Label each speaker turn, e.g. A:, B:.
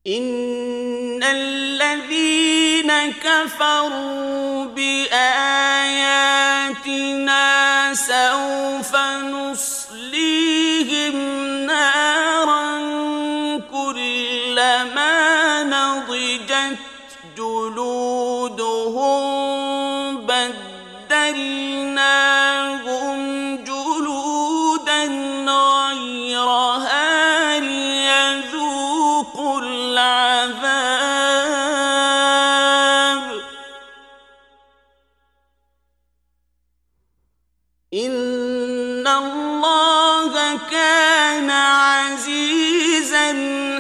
A: إن الذين كفروا بآياتنا سوف نصليهم نارا كلما نضجت جلودهم بدلناهم جلودا غيرها ليذوقوا العذاب إن الله كان عزيزا